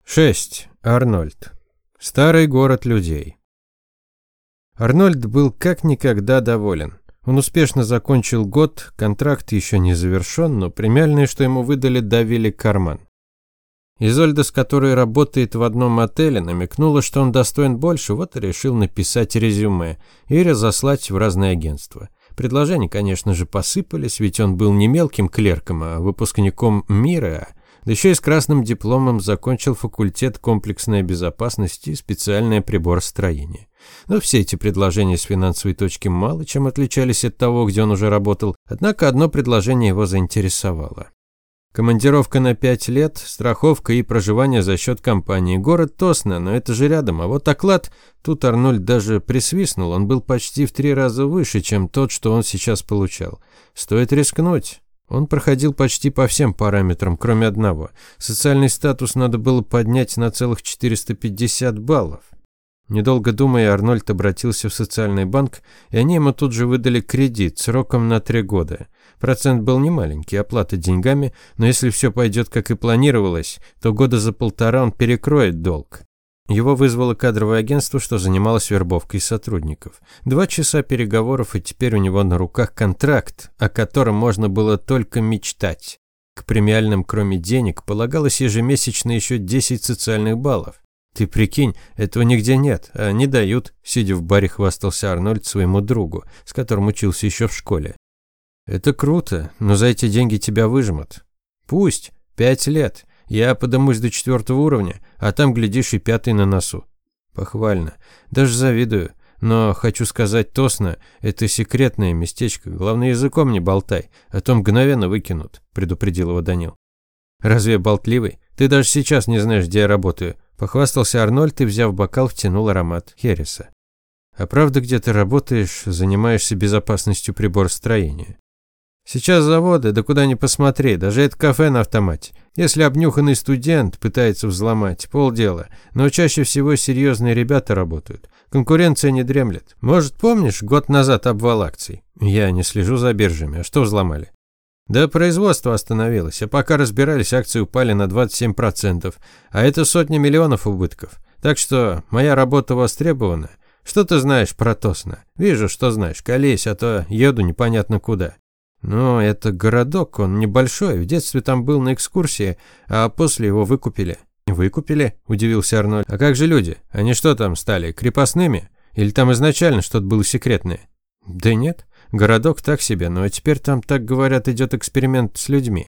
6. Арнольд. Старый город людей. Арнольд был как никогда доволен. Он успешно закончил год, контракт еще не завершен, но премиальные, что ему выдали, давили карман. Изольда, с которой работает в одном отеле, намекнула, что он достоин больше, вот и решил написать резюме и разослать в разные агентства. Предложения, конечно же, посыпались, ведь он был не мелким клерком, а выпускником МИРа, да еще и с красным дипломом закончил факультет комплексной безопасности и специальное приборостроение. Но все эти предложения с финансовой точки мало чем отличались от того, где он уже работал, однако одно предложение его заинтересовало. Командировка на 5 лет, страховка и проживание за счет компании. Город Тосно, но это же рядом, а вот оклад, тут Арнольд даже присвистнул, он был почти в 3 раза выше, чем тот, что он сейчас получал. Стоит рискнуть. Он проходил почти по всем параметрам, кроме одного. Социальный статус надо было поднять на целых 450 баллов. Недолго думая, Арнольд обратился в социальный банк, и они ему тут же выдали кредит сроком на 3 года. Процент был немаленький, оплата деньгами, но если все пойдет как и планировалось, то года за 1,5 он перекроет долг. Его вызвало кадровое агентство, что занималось вербовкой сотрудников. 2 часа переговоров, и теперь у него на руках контракт, о котором можно было только мечтать. К премиальным, кроме денег, полагалось ежемесячно еще 10 социальных баллов. «Ты прикинь, этого нигде нет, а не дают», – сидя в баре, хвастался Арнольд своему другу, с которым учился еще в школе. «Это круто, но за эти деньги тебя выжмут». «Пусть, 5 лет. Я подымусь до 4 уровня, а там, глядишь, и 5 на носу». «Похвально. Даже завидую. Но хочу сказать, Тосно – это секретное местечко. Главное, языком не болтай, а то мгновенно выкинут», – предупредил его Данил. «Разве я болтливый? Ты даже сейчас не знаешь, где я работаю», – похвастался Арнольд и, взяв бокал, втянул аромат хереса. «А правда, где ты работаешь, занимаешься безопасностью приборостроения?» «Сейчас заводы, да куда ни посмотри, даже это кафе на автомате. Если обнюханный студент пытается взломать, полдела, но чаще всего серьезные ребята работают. Конкуренция не дремлет. Может, помнишь, год назад обвал акций? Я не слежу за биржами, а что взломали?» «Да производство остановилось, а пока разбирались, акции упали на 27%, а это сотни миллионов убытков. Так что моя работа востребована. Что ты знаешь про Тосно? Вижу, что знаешь, колись, а то еду непонятно куда». «Ну, это городок, он небольшой, в детстве там был на экскурсии, а после его выкупили». «Выкупили?» – удивился Арнольд. «А как же люди? Они что там стали, крепостными? Или там изначально что-то было секретное?» «Да нет, городок так себе, но теперь там, так говорят, идет эксперимент с людьми».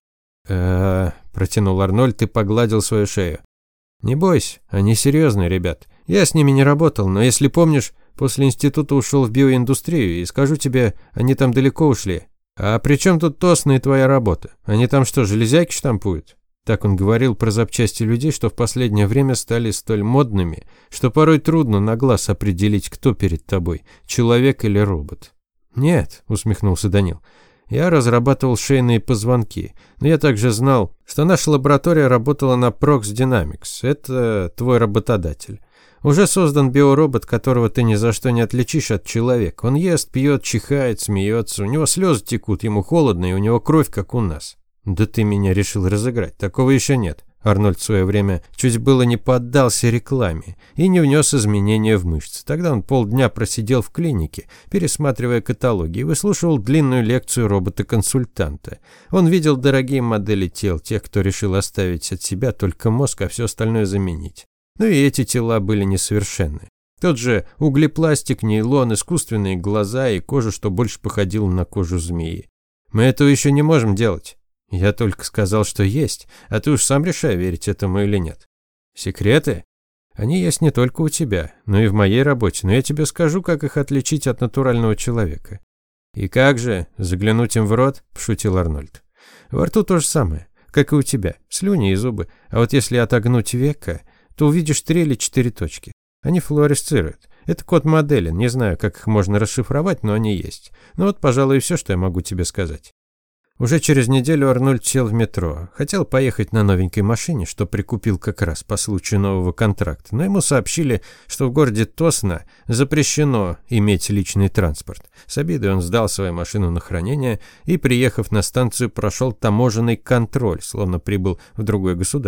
Протянул Арнольд и погладил свою шею. «Не бойся, они серьезные, ребят. Я с ними не работал, но если помнишь, после института ушел в биоиндустрию, и скажу тебе, они там далеко ушли». «А при чем тут Тосно и твоя работа? Они там что, железяки штампуют?» Так он говорил про запчасти людей, что в последнее время стали столь модными, что порой трудно на глаз определить, кто перед тобой, человек или робот. «Нет», – усмехнулся Данил, – «я разрабатывал шейные позвонки, но я также знал, что наша лаборатория работала на Prox Dynamics, это твой работодатель. Уже создан биоробот, которого ты ни за что не отличишь от человека. Он ест, пьет, чихает, смеется, у него слезы текут, ему холодно, и у него кровь, как у нас». «Да ты меня решил разыграть, такого еще нет». Арнольд в свое время чуть было не поддался рекламе и не внес изменения в мышцы. Тогда он полдня просидел в клинике, пересматривая каталоги, и выслушивал длинную лекцию робота-консультанта. Он видел дорогие модели тел, тех, кто решил оставить от себя только мозг, а все остальное заменить. Ну и эти тела были несовершенны. Тот же углепластик, нейлон, искусственные глаза и кожа, что больше походила на кожу змеи. «Мы этого еще не можем делать». «Я только сказал, что есть, а ты уж сам решай, верить этому или нет». «Секреты? Они есть не только у тебя, но и в моей работе, но я тебе скажу, как их отличить от натурального человека». «И как же, заглянуть им в рот?» – пошутил Арнольд. «Во рту то же самое, как и у тебя, слюни и зубы, а вот если отогнуть веко, то увидишь 3 или 4 точки. Они флуоресцируют. Это код модели, не знаю, как их можно расшифровать, но они есть. Ну вот, пожалуй, и все, что я могу тебе сказать». Уже через неделю Арнольд сел в метро. Хотел поехать на новенькой машине, что прикупил как раз по случаю нового контракта, но ему сообщили, что в городе Тосно запрещено иметь личный транспорт. С обидой он сдал свою машину на хранение и, приехав на станцию, прошел таможенный контроль, словно прибыл в другое государство.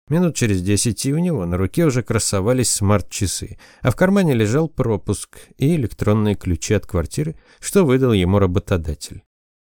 Минут через 10 у него на руке уже красовались смарт-часы, а в кармане лежал пропуск и электронные ключи от квартиры, что выдал ему работодатель.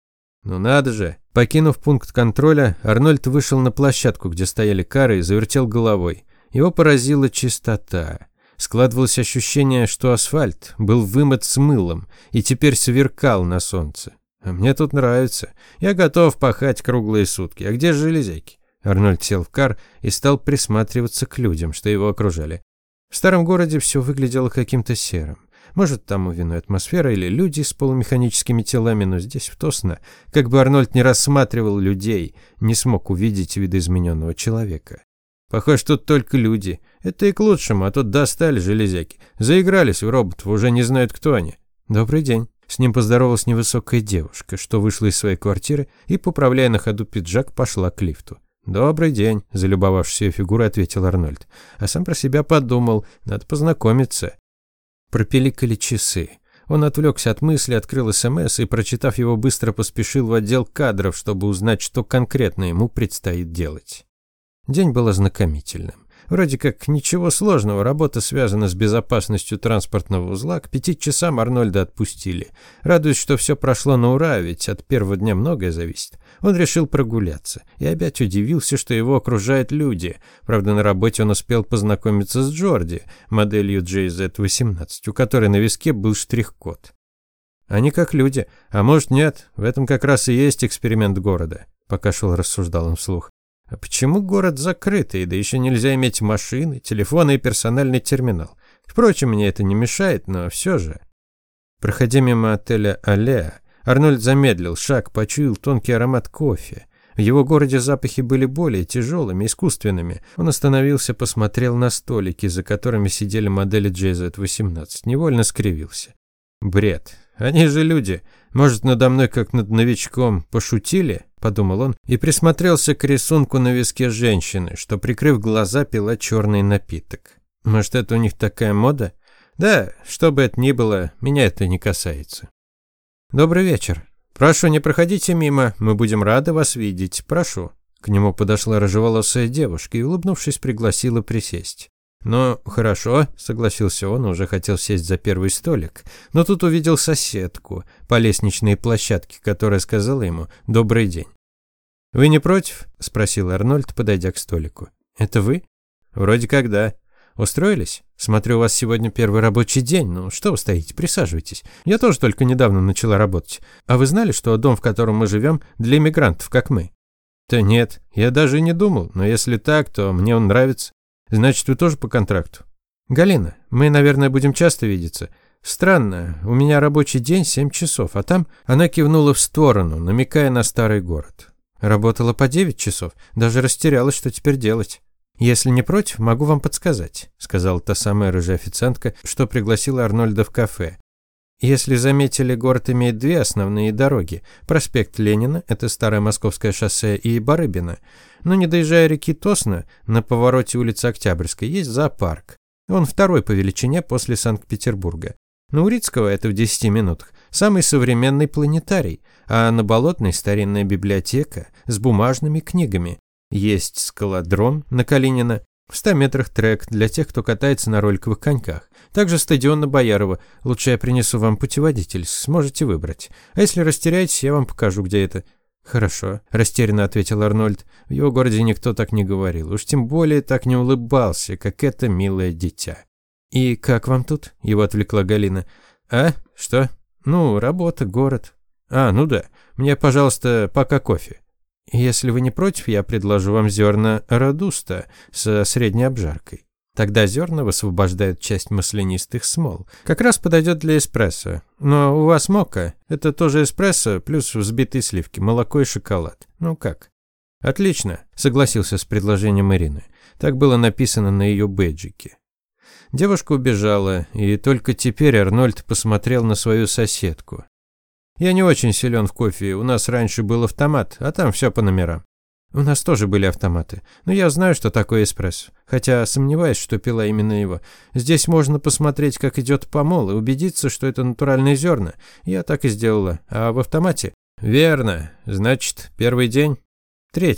Ну надо же! Покинув пункт контроля, Арнольд вышел на площадку, где стояли кары, и завертел головой. Его поразила чистота. Складывалось ощущение, что асфальт был вымыт с мылом и теперь сверкал на солнце. А мне тут нравится. Я готов пахать круглые сутки. А где железяки? Арнольд сел в кар и стал присматриваться к людям, что его окружали. В старом городе все выглядело каким-то серым. Может, тому виной атмосфера или люди с полумеханическими телами, но здесь, в Тосно, как бы Арнольд не рассматривал людей, не смог увидеть видоизмененного человека. Похоже, тут только люди. Это и к лучшему, а тут достали железяки. Заигрались в роботов, уже не знают, кто они. Добрый день. С ним поздоровалась невысокая девушка, что вышла из своей квартиры и, поправляя на ходу пиджак, пошла к лифту. «Добрый день», – залюбовавшись ее фигурой, ответил Арнольд. А сам про себя подумал, надо познакомиться. Пропиликали часы. Он отвлекся от мысли, открыл СМС и, прочитав его, быстро поспешил в отдел кадров, чтобы узнать, что конкретно ему предстоит делать. День был ознакомительным. Вроде как ничего сложного, работа связана с безопасностью транспортного узла. К 5 часам Арнольда отпустили. Радуясь, что все прошло на ура, ведь от первого дня многое зависит. Он решил прогуляться и опять удивился, что его окружают люди. Правда, на работе он успел познакомиться с Джорди, моделью JZ-18, у которой на виске был штрих-код. Они как люди, а может нет, в этом как раз и есть эксперимент города, пока шел, рассуждал он вслух. А почему город закрытый, да еще нельзя иметь машины, телефоны и персональный терминал? Впрочем, мне это не мешает, но все же. Проходя мимо отеля «Аллея», Арнольд замедлил шаг, почуял тонкий аромат кофе. В его городе запахи были более тяжелыми, искусственными. Он остановился, посмотрел на столики, за которыми сидели модели JZ-18, невольно скривился. Бред. Они же люди. Может, надо мной, как над новичком, пошутили? Подумал он и присмотрелся к рисунку на виске женщины, что, прикрыв глаза, пила черный напиток. Может, это у них такая мода? Да, что бы это ни было, меня это не касается. Добрый вечер. Прошу, не проходите мимо, мы будем рады вас видеть. Прошу. К нему подошла рыжеволосая девушка и, улыбнувшись, пригласила присесть. «Ну, хорошо», — согласился он, уже хотел сесть за первый столик, но тут увидел соседку по лестничной площадке, которая сказала ему «добрый день». «Вы не против?» — спросил Арнольд, подойдя к столику. «Это вы?» «Вроде как да. Устроились? Смотрю, у вас сегодня первый рабочий день. Ну, что вы стоите? Присаживайтесь. Я тоже только недавно начала работать. А вы знали, что дом, в котором мы живем, для иммигрантов, как мы?» «Да нет, я даже и не думал, но если так, то мне он нравится». «Значит, вы тоже по контракту?» «Галина, мы, наверное, будем часто видеться. Странно, у меня рабочий день 7 часов, а там...» Она кивнула в сторону, намекая на старый город. «Работала по 9 часов, даже растерялась, что теперь делать». «Если не против, могу вам подсказать», — сказала та самая рыжая официантка, что пригласила Арнольда в кафе. «Если заметили, город имеет 2 основные дороги. Проспект Ленина, это старое московское шоссе, и Барыбино. Но не доезжая реки Тосно, на повороте улицы Октябрьской есть зоопарк. Он второй по величине после Санкт-Петербурга. На Урицкого, это в 10 минутах, самый современный планетарий, а на Болотной старинная библиотека с бумажными книгами. Есть скалодром на Калинина, в 100 метрах трек для тех, кто катается на роликовых коньках. Также стадион на Боярова. Лучше я принесу вам путеводитель, сможете выбрать. А если растеряетесь, я вам покажу, где это». «Хорошо», – растерянно ответил Арнольд. В его городе никто так не говорил, уж тем более так не улыбался, как это милое дитя. «И как вам тут?» – его отвлекла Галина. «А? Что?» «Ну, работа, город». «А, ну да. Мне, пожалуйста, пока кофе». «Если вы не против, я предложу вам зерна родуста со средней обжаркой. Тогда зерна высвобождают часть маслянистых смол. Как раз подойдет для эспрессо. Но у вас мока. Это тоже эспрессо, плюс взбитые сливки, молоко и шоколад. Ну как?» «Отлично», — согласился с предложением Ирины. Так было написано на ее бейджике. Девушка убежала, и только теперь Арнольд посмотрел на свою соседку. «Я не очень силен в кофе, у нас раньше был автомат, а там все по номерам». «У нас тоже были автоматы, но я знаю, что такое эспрессо, хотя сомневаюсь, что пила именно его. Здесь можно посмотреть, как идет помол, и убедиться, что это натуральные зерна. Я так и сделала. А в автомате?» «Верно. Значит, первый день?» «Третий.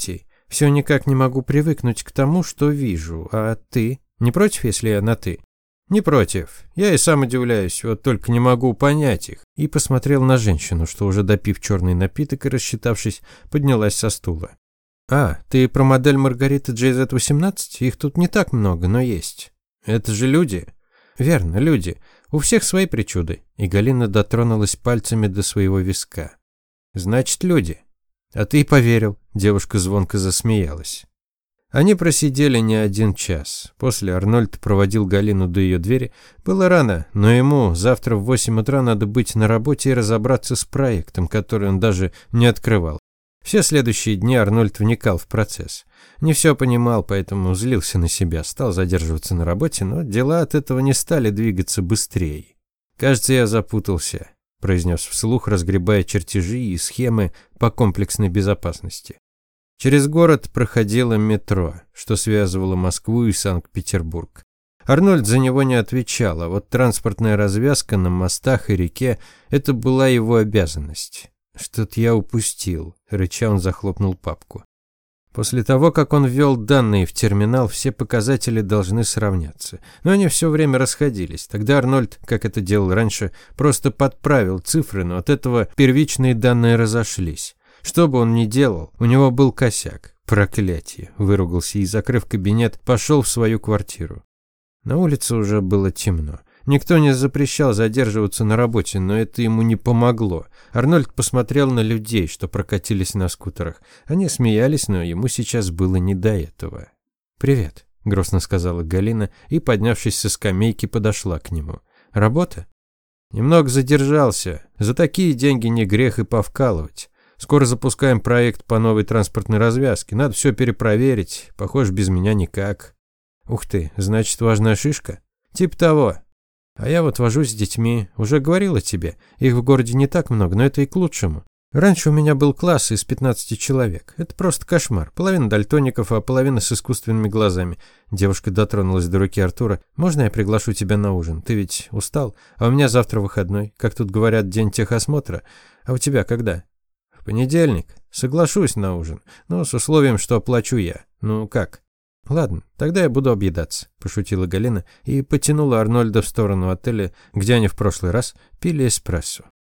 Все никак не могу привыкнуть к тому, что вижу. А ты? Не против, если я на «ты»?» «Не против. Я и сам удивляюсь, вот только не могу понять их». И посмотрел на женщину, что уже допив черный напиток и рассчитавшись, поднялась со стула. «А, ты про модель Маргариты JZ-18? Их тут не так много, но есть». «Это же люди?» «Верно, люди. У всех свои причуды». И Галина дотронулась пальцами до своего виска. «Значит, люди». «А ты поверил», – девушка звонко засмеялась. Они просидели не 1 час. После Арнольд проводил Галину до ее двери. Было рано, но ему завтра в 8 утра надо быть на работе и разобраться с проектом, который он даже не открывал. Все следующие дни Арнольд вникал в процесс. Не все понимал, поэтому злился на себя, стал задерживаться на работе, но дела от этого не стали двигаться быстрее. «Кажется, я запутался», – произнес вслух, разгребая чертежи и схемы по комплексной безопасности. Через город проходило метро, что связывало Москву и Санкт-Петербург. Арнольд за него не отвечал, а вот транспортная развязка на мостах и реке – это была его обязанность. «Что-то я упустил», – рыча он захлопнул папку. После того, как он ввел данные в терминал, все показатели должны сравняться. Но они все время расходились. Тогда Арнольд, как это делал раньше, просто подправил цифры, но от этого первичные данные разошлись. Что бы он ни делал, у него был косяк. Проклятие, выругался и, закрыв кабинет, пошел в свою квартиру. На улице уже было темно. Никто не запрещал задерживаться на работе, но это ему не помогло. Арнольд посмотрел на людей, что прокатились на скутерах. Они смеялись, но ему сейчас было не до этого. «Привет», – грустно сказала Галина и, поднявшись со скамейки, подошла к нему. «Работа?» «Немного задержался. За такие деньги не грех и повкалывать. Скоро запускаем проект по новой транспортной развязке. Надо все перепроверить. Похоже, без меня никак». «Ух ты, значит, важная шишка?» «Типа того. А я вот вожусь с детьми. Уже говорила тебе. Их в городе не так много, но это и к лучшему. Раньше у меня был класс из 15 человек. Это просто кошмар. Половина дальтоников, а половина с искусственными глазами». Девушка дотронулась до руки Артура. «Можно я приглашу тебя на ужин? Ты ведь устал? А у меня завтра выходной. Как тут говорят, день техосмотра. А у тебя когда?» «В понедельник. Соглашусь на ужин. Но с условием, что оплачу я. Ну как?» «Ладно, тогда я буду объедаться», – пошутила Галина и потянула Арнольда в сторону отеля, где они в прошлый раз пили эспрессо.